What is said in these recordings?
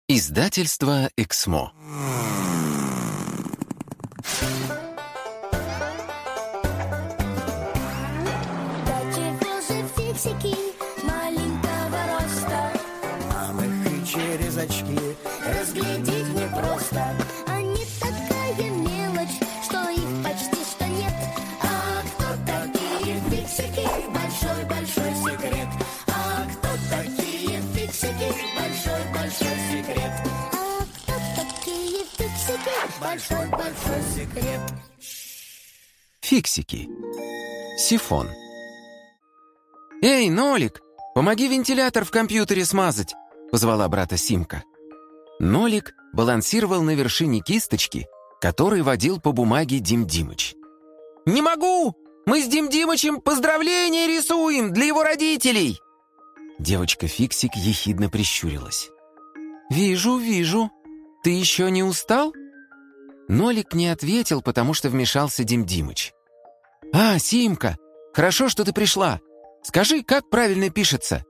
Издательство «Эксмо». Да чего же фиксики маленького роста? Нам их и через очки разглядеть непросто. Они такая мелочь, что их почти что нет. А кто такие фиксики? Большой-большой секрет. А кто такие фиксики? Большой-большой секрет. А кто такие фиксики? Большой-большой секрет. Фиксики. Сифон. «Эй, Нолик, помоги вентилятор в компьютере смазать!» — позвала брата Симка. Нолик балансировал на вершине кисточки, которой водил по бумаге Дим Димыч. «Не могу! Мы с Дим Димычем поздравления рисуем для его родителей!» Девочка Фиксик ехидно прищурилась. «Вижу. Ты еще не устал?» Нолик не ответил, потому что вмешался Дим Димыч. «А, Симка, хорошо, что ты пришла. Скажи, как правильно пишется?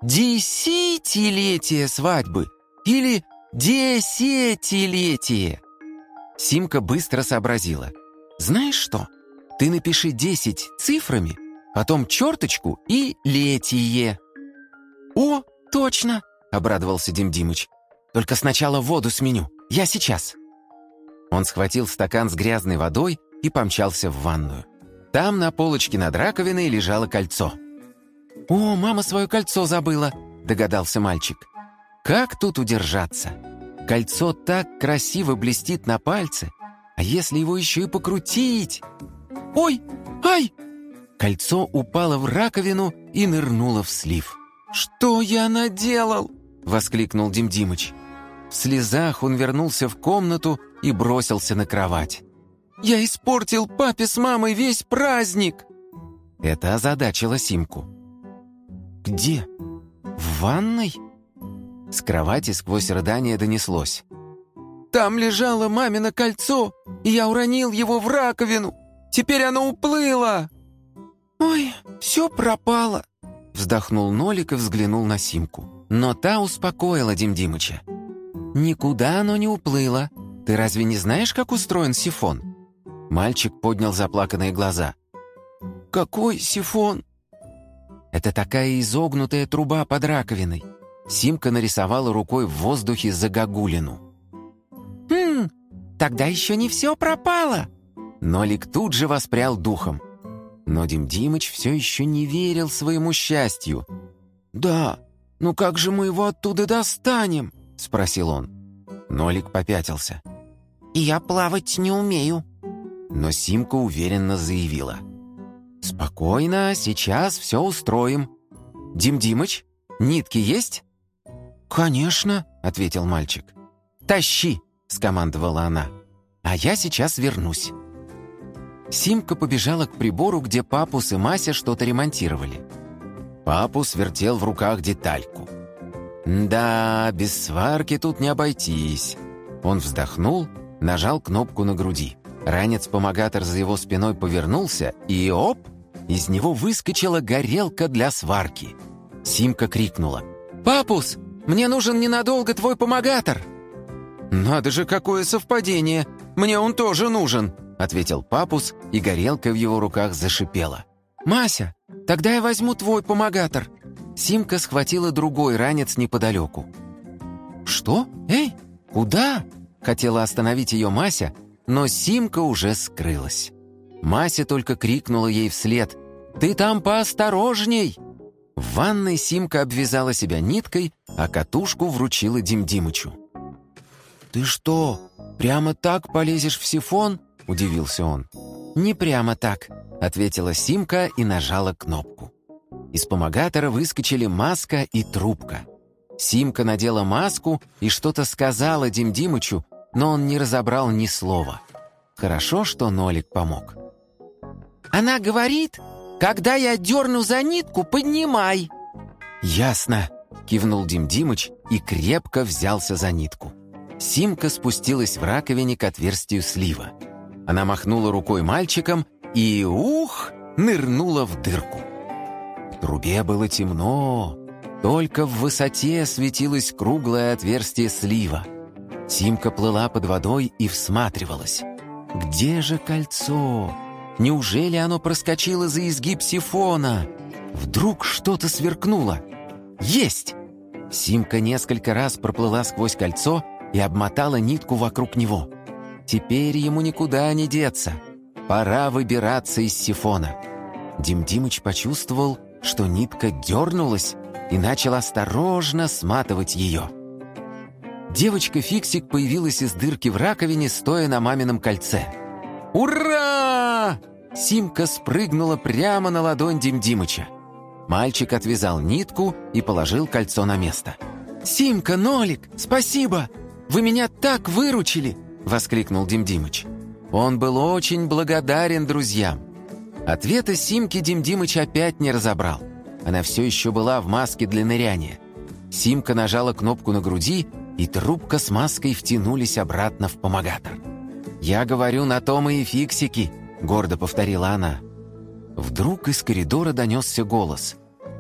Десятилетие свадьбы или десятилетие?» Симка быстро сообразила. «Знаешь что? Ты напиши 10 цифрами, потом черточку и летие». «О, точно!» — обрадовался Дим Димыч. «Только сначала воду сменю. Я сейчас». Он схватил стакан с грязной водой и помчался в ванную. Там на полочке над раковиной лежало кольцо. «О, мама свое кольцо забыла», — догадался мальчик. «Как тут удержаться? Кольцо так красиво блестит на пальце, а если его еще и покрутить? Ой, ай!» Кольцо упало в раковину и нырнуло в слив. «Что я наделал?» — воскликнул Дим Димыч. В слезах он вернулся в комнату и бросился на кровать. «Я испортил папе с мамой весь праздник!» Это озадачило Симку. «Где? В ванной?» С кровати сквозь рыдание донеслось. «Там лежало мамино кольцо, и я уронил его в раковину. Теперь оно уплыло!» «Ой, все пропало!» Вздохнул Нолик и взглянул на Симку. Но та успокоила Дим Димыча. «Никуда оно не уплыло. Ты разве не знаешь, как устроен сифон?» Мальчик поднял заплаканные глаза. «Какой сифон?» «Это такая изогнутая труба под раковиной». Симка нарисовала рукой в воздухе загогулину. Тогда еще не все пропало!» Нолик тут же воспрял духом. Но Дим Димыч все еще не верил своему счастью. «Да, ну как же мы его оттуда достанем?» — спросил он. Нолик попятился. «Я плавать не умею». Но Симка уверенно заявила. «Спокойно, сейчас все устроим. Дим Димыч, нитки есть?» «Конечно», — ответил мальчик. «Тащи», — скомандовала она. «А я сейчас вернусь». Симка побежала к прибору, где Папус и Мася что-то ремонтировали. Папус вертел в руках детальку. «Да, без сварки тут не обойтись». Он вздохнул, нажал кнопку на груди. Ранец-помогатор за его спиной повернулся, и оп! Из него выскочила горелка для сварки. Симка крикнула. «Папус, мне нужен ненадолго твой помогатор!» «Надо же, какое совпадение! Мне он тоже нужен!» — ответил Папус, и горелка в его руках зашипела. «Мася, тогда я возьму твой помогатор!» Симка схватила другой ранец неподалеку. «Что? Эй, куда?» — хотела остановить ее Мася, но Симка уже скрылась. Мася только крикнула ей вслед: «Ты там поосторожней!» В ванной Симка обвязала себя ниткой, а катушку вручила Дим Димычу. «Ты что, прямо так полезешь в сифон?» — удивился он. «Не прямо так», — ответила Симка и нажала кнопку. Из помогатора выскочили маска и трубка. Симка надела маску и что-то сказала Дим Димычу, но он не разобрал ни слова. Хорошо, что Нолик помог. «Она говорит, когда я дерну за нитку, поднимай!» «Ясно!» — кивнул Дим Димыч и крепко взялся за нитку. Симка спустилась в раковине к отверстию слива. Она махнула рукой мальчикам и, нырнула в дырку. В трубе было темно. Только в высоте светилось круглое отверстие слива. Симка плыла под водой и всматривалась. Где же кольцо? Неужели оно проскочило за изгиб сифона? Вдруг что-то сверкнуло. Есть! Симка несколько раз проплыла сквозь кольцо и обмотала нитку вокруг него. Теперь ему никуда не деться. Пора выбираться из сифона. Дим-Димыч почувствовал, что нитка дернулась, и начал осторожно сматывать ее. Девочка-фиксик появилась из дырки в раковине, стоя на мамином кольце. «Ура!» Симка спрыгнула прямо на ладонь Дим-Димыча. Мальчик отвязал нитку и положил кольцо на место. «Симка, Нолик, спасибо! Вы меня так выручили!» — воскликнул Дим-Димыч. Он был очень благодарен друзьям. Ответа Симки Дим-Димыч опять не разобрал. Она все еще была в маске для ныряния. Симка нажала кнопку на груди, и трубка с маской втянулись обратно в помогатор. «Я говорю, на то мы и фиксики», — гордо повторила она. Вдруг из коридора донесся голос.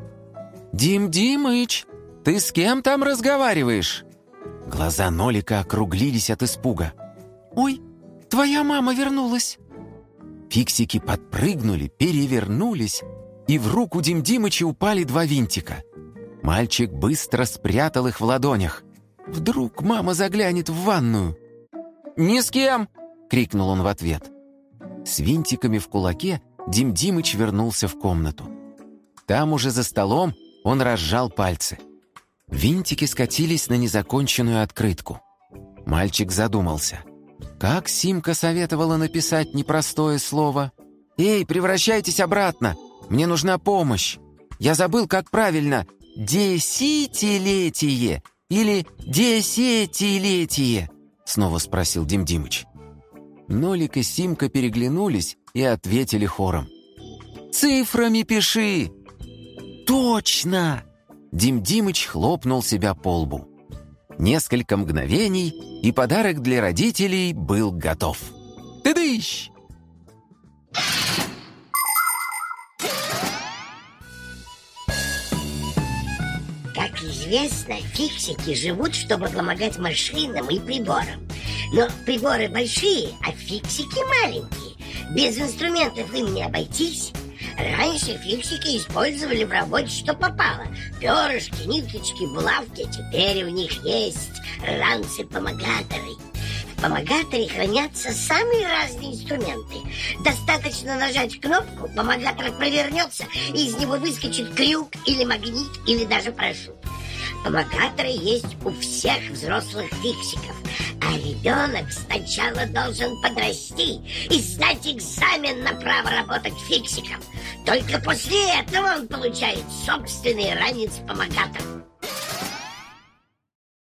«Дим-Димыч, ты с кем там разговариваешь?» Глаза Нолика округлились от испуга. «Ой, твоя мама вернулась!» Фиксики подпрыгнули, перевернулись, и в руку Дим-Димыча упали 2 винтика. Мальчик быстро спрятал их в ладонях. Вдруг мама заглянет в ванную. «Ни с кем!» — крикнул он в ответ. С винтиками в кулаке Дим-Димыч вернулся в комнату. Там уже за столом он разжал пальцы. Винтики скатились на незаконченную открытку. Мальчик задумался. Как Симка советовала написать непростое слово? «Эй, превращайтесь обратно! Мне нужна помощь! Я забыл, как правильно «десятилетие» или «десятилетие», — снова спросил Дим-Димыч. Нолик и Симка переглянулись и ответили хором. «Цифрами пиши!» «Точно!» Дим-Димыч хлопнул себя по лбу. Несколько мгновений, и подарок для родителей был готов. Тыдыщ! Как известно, фиксики живут, чтобы помогать машинам и приборам. Но приборы большие, а фиксики маленькие. Без инструментов им не обойтись. Раньше фиксики использовали в работе что попало. Перышки, ниточки, булавки. Теперь у них есть ранцы-помогаторы. В помогаторе хранятся самые разные инструменты. Достаточно нажать кнопку, помогатор провернется, и из него выскочит крюк или магнит, или даже парашют. Помогаторы есть у всех взрослых фиксиков. А ребенок сначала должен подрасти и сдать экзамен на право работать фиксиком. Только после этого он получает собственный ранец-помогатор.